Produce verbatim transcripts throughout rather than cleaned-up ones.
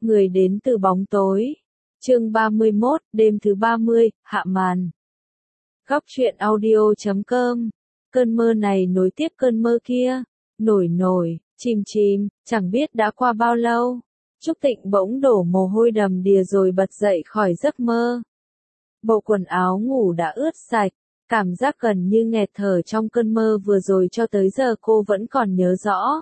Người đến từ bóng tối. Chương ba mươi mốt, đêm thứ ba mươi, hạ màn. Góc truyện audio chấm com. Cơn mơ này nối tiếp cơn mơ kia. Nổi nổi, chìm chìm, chẳng biết đã qua bao lâu. Trúc Tịnh bỗng đổ mồ hôi đầm đìa rồi bật dậy khỏi giấc mơ. Bộ quần áo ngủ đã ướt sạch. Cảm giác gần như nghẹt thở trong cơn mơ vừa rồi cho tới giờ cô vẫn còn nhớ rõ.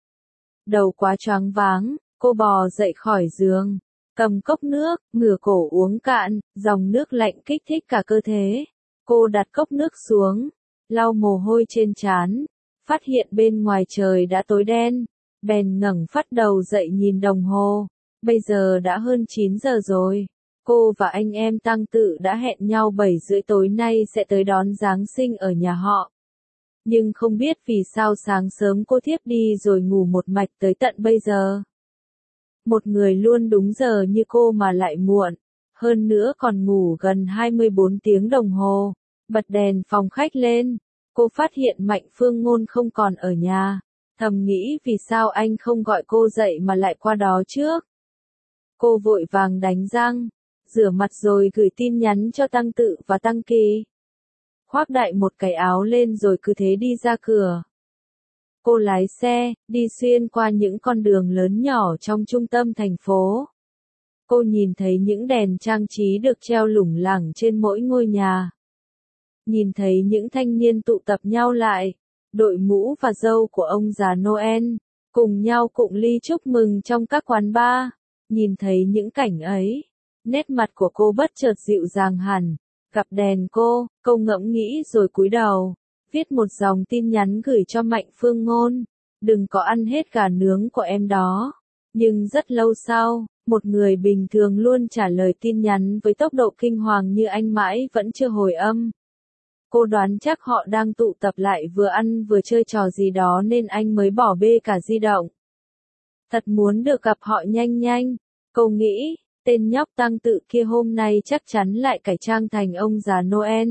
Đầu quá choáng váng, cô bò dậy khỏi giường, cầm cốc nước, ngửa cổ uống cạn, dòng nước lạnh kích thích cả cơ thể. Cô đặt cốc nước xuống, lau mồ hôi trên trán, phát hiện bên ngoài trời đã tối đen, bèn ngẩng phát đầu dậy nhìn đồng hồ, bây giờ đã hơn chín giờ rồi. Cô và anh em Tăng Tự đã hẹn nhau bảy rưỡi tối nay sẽ tới đón Giáng sinh ở nhà họ. Nhưng không biết vì sao sáng sớm cô thiếp đi rồi ngủ một mạch tới tận bây giờ. Một người luôn đúng giờ như cô mà lại muộn, hơn nữa còn ngủ gần hai mươi bốn tiếng đồng hồ. Bật đèn phòng khách lên, cô phát hiện Mạnh Phương Ngôn không còn ở nhà, thầm nghĩ vì sao anh không gọi cô dậy mà lại qua đó trước. Cô vội vàng đánh răng, rửa mặt rồi gửi tin nhắn cho Tăng Tự và Tăng Kỳ. Khoác đại một cái áo lên rồi cứ thế đi ra cửa. Cô lái xe, đi xuyên qua những con đường lớn nhỏ trong trung tâm thành phố. Cô nhìn thấy những đèn trang trí được treo lủng lẳng trên mỗi ngôi nhà. Nhìn thấy những thanh niên tụ tập nhau lại, đội mũ và râu của ông già Noel, cùng nhau cụng ly chúc mừng trong các quán bar. Nhìn thấy những cảnh ấy, nét mặt của cô bất chợt dịu dàng hẳn. Gặp đèn cô, cô ngẫm nghĩ rồi cúi đầu, viết một dòng tin nhắn gửi cho Mạnh Phương Ngôn. Đừng có ăn hết gà nướng của em đó. Nhưng rất lâu sau, một người bình thường luôn trả lời tin nhắn với tốc độ kinh hoàng như anh mãi vẫn chưa hồi âm. Cô đoán chắc họ đang tụ tập lại vừa ăn vừa chơi trò gì đó nên anh mới bỏ bê cả di động. Thật muốn được gặp họ nhanh nhanh, cô nghĩ. Tên nhóc Tăng Tự kia hôm nay chắc chắn lại cải trang thành ông già Noel.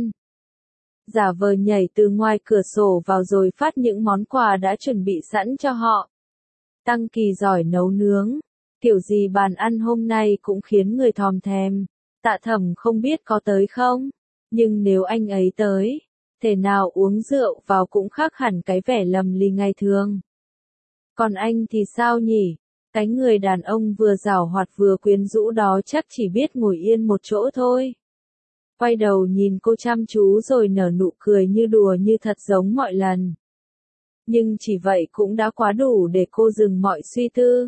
Giả vờ nhảy từ ngoài cửa sổ vào rồi phát những món quà đã chuẩn bị sẵn cho họ. Tăng Kỳ giỏi nấu nướng, kiểu gì bàn ăn hôm nay cũng khiến người thòm thèm. Tạ Thẩm không biết có tới không, nhưng nếu anh ấy tới, thể nào uống rượu vào cũng khác hẳn cái vẻ lầm lì ngày thường. Còn anh thì sao nhỉ? Cái người đàn ông vừa giảo hoạt vừa quyến rũ đó chắc chỉ biết ngồi yên một chỗ thôi. Quay đầu nhìn cô chăm chú rồi nở nụ cười như đùa như thật giống mọi lần. Nhưng chỉ vậy cũng đã quá đủ để cô dừng mọi suy tư.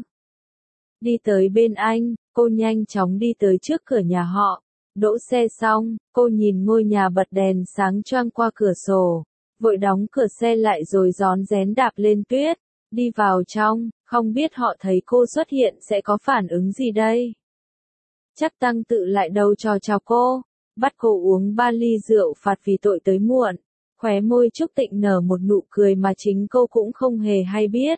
Đi tới bên anh, cô nhanh chóng đi tới trước cửa nhà họ. Đỗ xe xong, cô nhìn ngôi nhà bật đèn sáng choang qua cửa sổ. Vội đóng cửa xe lại rồi rón rén đạp lên tuyết. Đi vào trong, không biết họ thấy cô xuất hiện sẽ có phản ứng gì đây. Chắc Tăng Tự lại đầu trò chào cô, bắt cô uống ba ly rượu phạt vì tội tới muộn. Khóe môi Trúc Tịnh nở một nụ cười mà chính cô cũng không hề hay biết.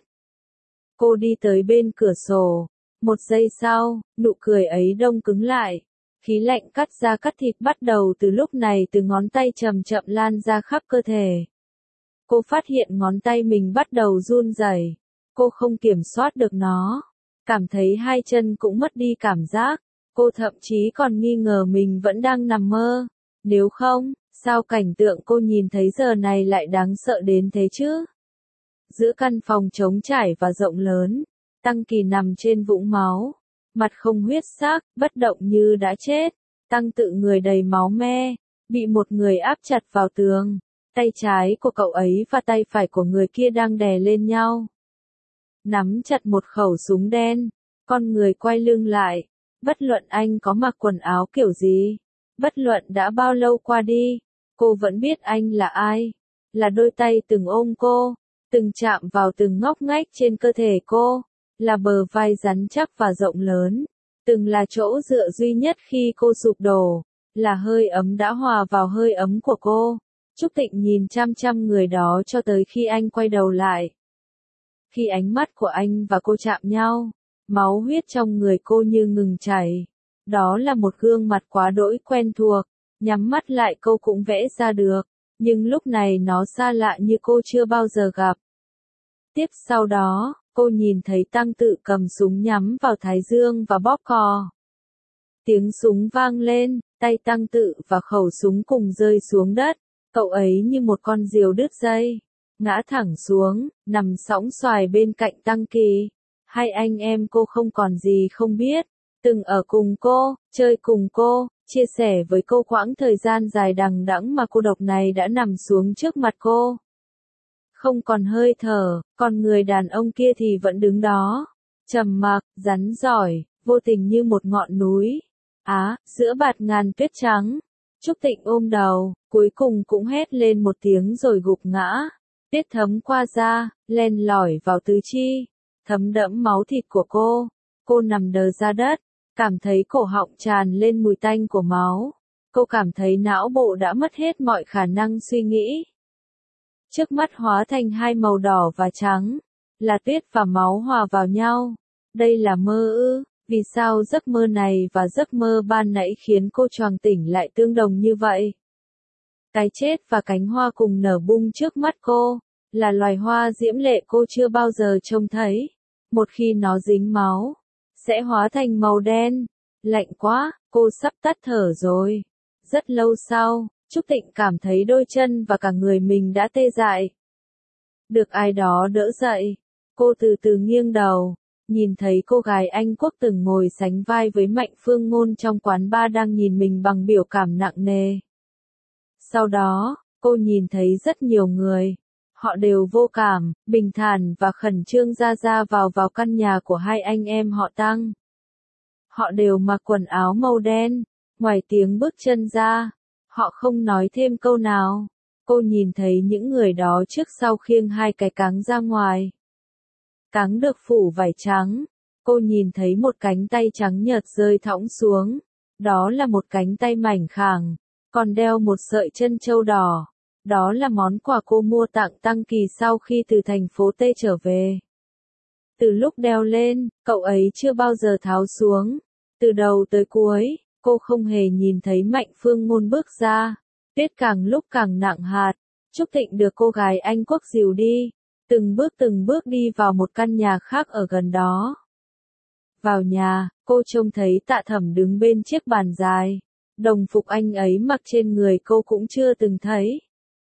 Cô đi tới bên cửa sổ, một giây sau, nụ cười ấy đông cứng lại. Khí lạnh cắt da cắt thịt bắt đầu từ lúc này từ ngón tay chậm chậm lan ra khắp cơ thể. Cô phát hiện ngón tay mình bắt đầu run rẩy. Cô không kiểm soát được nó. Cảm thấy hai chân cũng mất đi cảm giác. Cô thậm chí còn nghi ngờ mình vẫn đang nằm mơ. Nếu không, sao cảnh tượng cô nhìn thấy giờ này lại đáng sợ đến thế chứ? Giữa căn phòng trống trải và rộng lớn, Tăng Kỳ nằm trên vũng máu. Mặt không huyết sắc, bất động như đã chết. Tăng Tự người đầy máu me, bị một người áp chặt vào tường. Tay trái của cậu ấy và tay phải của người kia đang đè lên nhau. Nắm chặt một khẩu súng đen, con người quay lưng lại. Bất luận anh có mặc quần áo kiểu gì, bất luận đã bao lâu qua đi, cô vẫn biết anh là ai. Là đôi tay từng ôm cô, từng chạm vào từng ngóc ngách trên cơ thể cô, là bờ vai rắn chắc và rộng lớn, từng là chỗ dựa duy nhất khi cô sụp đổ, là hơi ấm đã hòa vào hơi ấm của cô. Trúc Tịnh nhìn chăm chăm người đó cho tới khi anh quay đầu lại. Khi ánh mắt của anh và cô chạm nhau, máu huyết trong người cô như ngừng chảy. Đó là một gương mặt quá đỗi quen thuộc, nhắm mắt lại cô cũng vẽ ra được, nhưng lúc này nó xa lạ như cô chưa bao giờ gặp. Tiếp sau đó, cô nhìn thấy Tăng Tự cầm súng nhắm vào Thái Dương và bóp cò. Tiếng súng vang lên, tay Tăng Tự và khẩu súng cùng rơi xuống đất, cậu ấy như một con diều đứt dây, ngã thẳng xuống, nằm sõng soài bên cạnh Tăng Kỳ. Hai anh em cô không còn gì không biết, từng ở cùng cô, chơi cùng cô, chia sẻ với cô quãng thời gian dài đằng đẵng mà cô độc này đã nằm xuống trước mặt cô. Không còn hơi thở, còn người đàn ông kia thì vẫn đứng đó, trầm mặc, rắn giỏi, vô tình như một ngọn núi. Á, giữa bạt ngàn tuyết trắng, Trúc Tịnh ôm đầu, cuối cùng cũng hét lên một tiếng rồi gục ngã. Tiết thấm qua da, len lỏi vào tứ chi, thấm đẫm máu thịt của cô. Cô nằm đờ ra đất, cảm thấy cổ họng tràn lên mùi tanh của máu. Cô cảm thấy não bộ đã mất hết mọi khả năng suy nghĩ. Trước mắt hóa thành hai màu đỏ và trắng, là tuyết và máu hòa vào nhau. Đây là mơ ư? Vì sao giấc mơ này và giấc mơ ban nãy khiến cô choàng tỉnh lại tương đồng như vậy? Cái chết và cánh hoa cùng nở bung trước mắt cô, là loài hoa diễm lệ cô chưa bao giờ trông thấy. Một khi nó dính máu, sẽ hóa thành màu đen. Lạnh quá, cô sắp tắt thở rồi. Rất lâu sau, Trúc Tịnh cảm thấy đôi chân và cả người mình đã tê dại. Được ai đó đỡ dậy, cô từ từ nghiêng đầu, nhìn thấy cô gái Anh Quốc từng ngồi sánh vai với Mạnh Phương Ngôn trong quán bar đang nhìn mình bằng biểu cảm nặng nề. Sau đó, cô nhìn thấy rất nhiều người. Họ đều vô cảm, bình thản và khẩn trương ra ra vào vào căn nhà của hai anh em họ Tăng. Họ đều mặc quần áo màu đen, ngoài tiếng bước chân ra, họ không nói thêm câu nào. Cô nhìn thấy những người đó trước sau khiêng hai cái cáng ra ngoài. Cáng được phủ vải trắng, cô nhìn thấy một cánh tay trắng nhợt rơi thõng xuống. Đó là một cánh tay mảnh khảnh, còn đeo một sợi chân châu đỏ. Đó là món quà cô mua tặng Tăng Kỳ sau khi từ thành phố T trở về. Từ lúc đeo lên, cậu ấy chưa bao giờ tháo xuống. Từ đầu tới cuối, cô không hề nhìn thấy Mạnh Phương Ngôn bước ra. Tuyết càng lúc càng nặng hạt. Trúc Tịnh được cô gái Anh Quốc dìu đi, từng bước từng bước đi vào một căn nhà khác ở gần đó. Vào nhà, cô trông thấy Tạ Thẩm đứng bên chiếc bàn dài. Đồng phục anh ấy mặc trên người cô cũng chưa từng thấy.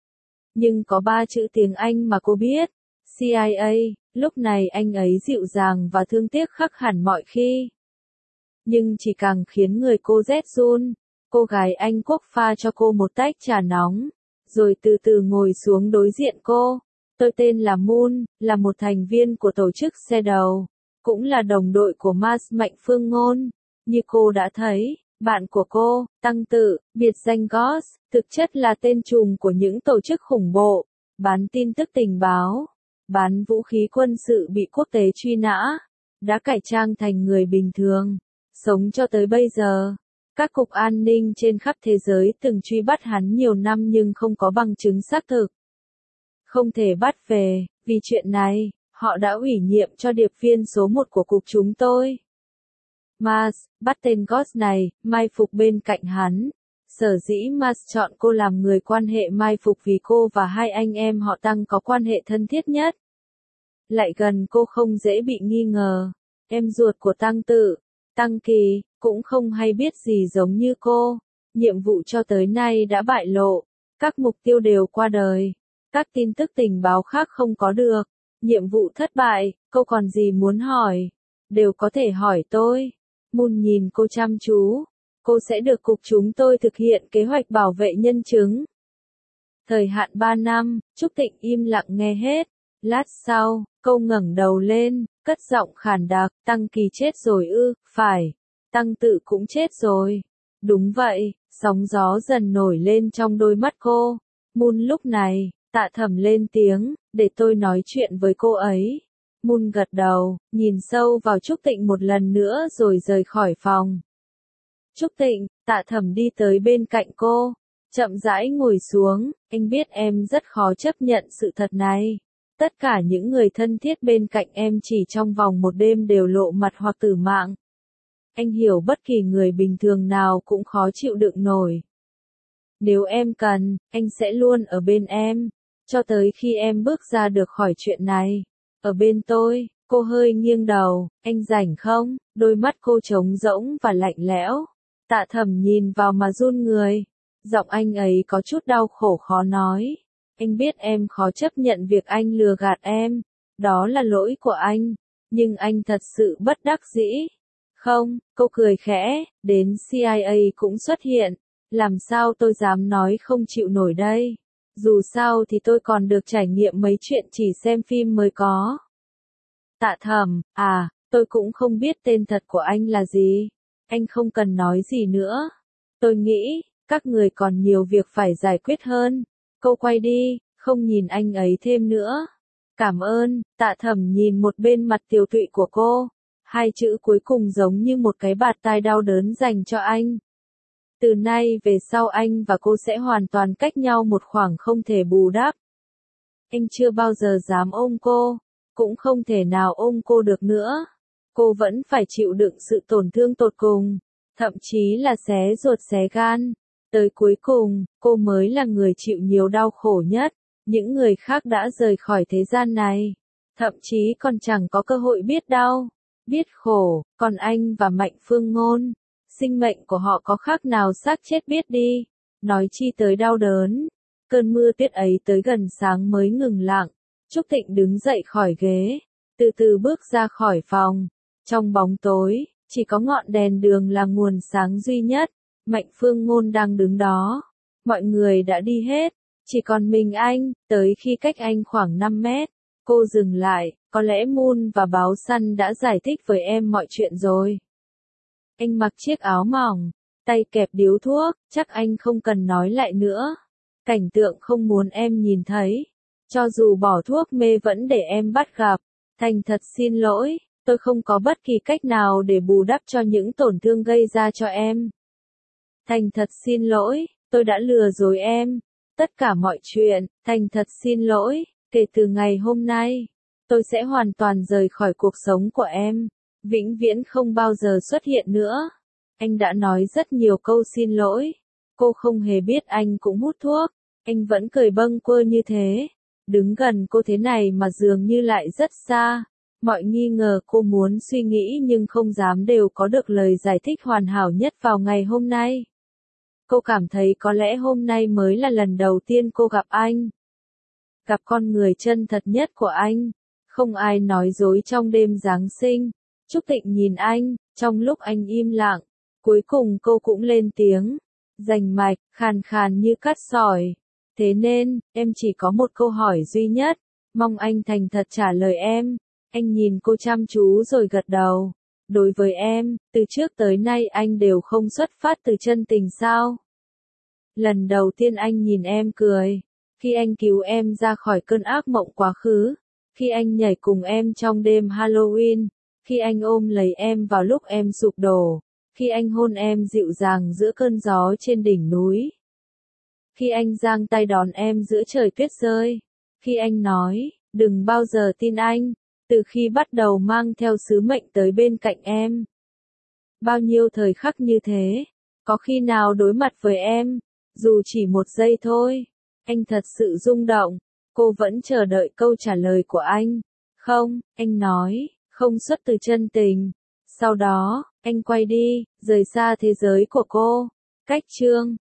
Nhưng có ba chữ tiếng Anh mà cô biết, C I A, lúc này anh ấy dịu dàng và thương tiếc khác hẳn mọi khi. Nhưng chỉ càng khiến người cô rét run. Cô gái Anh Quốc pha cho cô một tách trà nóng, rồi từ từ ngồi xuống đối diện cô. Tôi tên là Moon, là một thành viên của tổ chức xe đầu, cũng là đồng đội của Mars Mạnh Phương Ngôn. Như cô đã thấy, bạn của cô, Tăng Tự, biệt danh Ghost, thực chất là tên trùm của những tổ chức khủng bộ, bán tin tức tình báo, bán vũ khí quân sự bị quốc tế truy nã, đã cải trang thành người bình thường, sống cho tới bây giờ. Các cục an ninh trên khắp thế giới từng truy bắt hắn nhiều năm nhưng không có bằng chứng xác thực. Không thể bắt về, vì chuyện này, họ đã ủy nhiệm cho điệp viên số một của cục chúng tôi. Mars, bắt tên Ghost này, mai phục bên cạnh hắn. Sở dĩ Mars chọn cô làm người quan hệ mai phục vì cô và hai anh em họ Tăng có quan hệ thân thiết nhất. Lại gần cô không dễ bị nghi ngờ. Em ruột của Tăng Tự, Tăng Kỳ, cũng không hay biết gì giống như cô. Nhiệm vụ cho tới nay đã bại lộ. Các mục tiêu đều qua đời. Các tin tức tình báo khác không có được. Nhiệm vụ thất bại, cô còn gì muốn hỏi? Đều có thể hỏi tôi. Moon nhìn cô chăm chú. Cô sẽ được cục chúng tôi thực hiện kế hoạch bảo vệ nhân chứng. Thời hạn ba năm, Trúc Tịnh im lặng nghe hết. Lát sau, cô ngẩng đầu lên, cất giọng khàn đặc, Tăng Kỳ chết rồi ư, phải. Tăng Tự cũng chết rồi. Đúng vậy, sóng gió dần nổi lên trong đôi mắt cô. Moon lúc này, Tạ Thẩm lên tiếng, để tôi nói chuyện với cô ấy. Moon gật đầu, nhìn sâu vào Trúc Tịnh một lần nữa rồi rời khỏi phòng. Trúc Tịnh, Tạ Thẩm đi tới bên cạnh cô, chậm rãi ngồi xuống, anh biết em rất khó chấp nhận sự thật này. Tất cả những người thân thiết bên cạnh em chỉ trong vòng một đêm đều lộ mặt hoặc tử mạng. Anh hiểu bất kỳ người bình thường nào cũng khó chịu đựng nổi. Nếu em cần, anh sẽ luôn ở bên em, cho tới khi em bước ra được khỏi chuyện này. Ở bên tôi, Cô hơi nghiêng đầu, anh rảnh không? Đôi mắt cô trống rỗng và lạnh lẽo. Tạ Thẩm nhìn vào mà run người. Giọng anh ấy có chút đau khổ khó nói. Anh biết em khó chấp nhận việc anh lừa gạt em. Đó là lỗi của anh. Nhưng anh thật sự bất đắc dĩ. Không, cô cười khẽ, đến C I A cũng xuất hiện. Làm sao tôi dám nói không chịu nổi đây? Dù sao thì tôi còn được trải nghiệm mấy chuyện chỉ xem phim mới có. Tạ Thẩm, à, tôi cũng không biết tên thật của anh là gì. Anh không cần nói gì nữa. Tôi nghĩ, các người còn nhiều việc phải giải quyết hơn. Cô quay đi, không nhìn anh ấy thêm nữa. Cảm ơn, Tạ Thẩm nhìn một bên mặt tiều tụy của cô. Hai chữ cuối cùng giống như một cái bạt tai đau đớn dành cho anh. Từ nay về sau anh và cô sẽ hoàn toàn cách nhau một khoảng không thể bù đắp. Anh chưa bao giờ dám ôm cô, cũng không thể nào ôm cô được nữa. Cô vẫn phải chịu đựng sự tổn thương tột cùng, thậm chí là xé ruột xé gan. Tới cuối cùng, cô mới là người chịu nhiều đau khổ nhất. Những người khác đã rời khỏi thế gian này, thậm chí còn chẳng có cơ hội biết đau, biết khổ, còn anh và Mạnh Phương Ngôn, sinh mệnh của họ có khác nào xác chết biết đi, nói chi tới đau đớn. Cơn mưa tuyết ấy tới gần sáng mới ngừng lặng. Trúc Thịnh đứng dậy khỏi ghế, từ từ bước ra khỏi phòng. Trong bóng tối, chỉ có ngọn đèn đường là nguồn sáng duy nhất. Mạnh Phương Ngôn đang đứng đó. Mọi người đã đi hết, chỉ còn mình anh. Tới khi cách anh khoảng năm mét, cô dừng lại. Có lẽ Moon và báo săn đã giải thích với em mọi chuyện rồi. Anh mặc chiếc áo mỏng, tay kẹp điếu thuốc, chắc anh không cần nói lại nữa. Cảnh tượng không muốn em nhìn thấy. Cho dù bỏ thuốc mê vẫn để em bắt gặp. Thành thật xin lỗi, tôi không có bất kỳ cách nào để bù đắp cho những tổn thương gây ra cho em. Thành thật xin lỗi, tôi đã lừa dối em. Tất cả mọi chuyện, thành thật xin lỗi, kể từ ngày hôm nay, tôi sẽ hoàn toàn rời khỏi cuộc sống của em. Vĩnh viễn không bao giờ xuất hiện nữa. Anh đã nói rất nhiều câu xin lỗi. Cô không hề biết anh cũng hút thuốc. Anh vẫn cười bâng quơ như thế. Đứng gần cô thế này mà dường như lại rất xa. Mọi nghi ngờ cô muốn suy nghĩ nhưng không dám đều có được lời giải thích hoàn hảo nhất vào ngày hôm nay. Cô cảm thấy có lẽ hôm nay mới là lần đầu tiên cô gặp anh. Gặp con người chân thật nhất của anh. Không ai nói dối trong đêm Giáng sinh. Trúc Thịnh nhìn anh, trong lúc anh im lặng. Cuối cùng cô cũng lên tiếng. Rành mạch, khàn khàn như cắt sỏi. Thế nên, em chỉ có một câu hỏi duy nhất. Mong anh thành thật trả lời em. Anh nhìn cô chăm chú rồi gật đầu. Đối với em, từ trước tới nay anh đều không xuất phát từ chân tình sao? Lần đầu tiên anh nhìn em cười. Khi anh cứu em ra khỏi cơn ác mộng quá khứ. Khi anh nhảy cùng em trong đêm Halloween. Khi anh ôm lấy em vào lúc em sụp đổ. Khi anh hôn em dịu dàng giữa cơn gió trên đỉnh núi. Khi anh giang tay đón em giữa trời tuyết rơi. Khi anh nói, đừng bao giờ tin anh. Từ khi bắt đầu mang theo sứ mệnh tới bên cạnh em. Bao nhiêu thời khắc như thế. Có khi nào đối mặt với em. Dù chỉ một giây thôi. Anh thật sự rung động. Cô vẫn chờ đợi câu trả lời của anh. Không, anh nói, không xuất từ chân tình. Sau đó, anh quay đi, rời xa thế giới của cô. Cách chương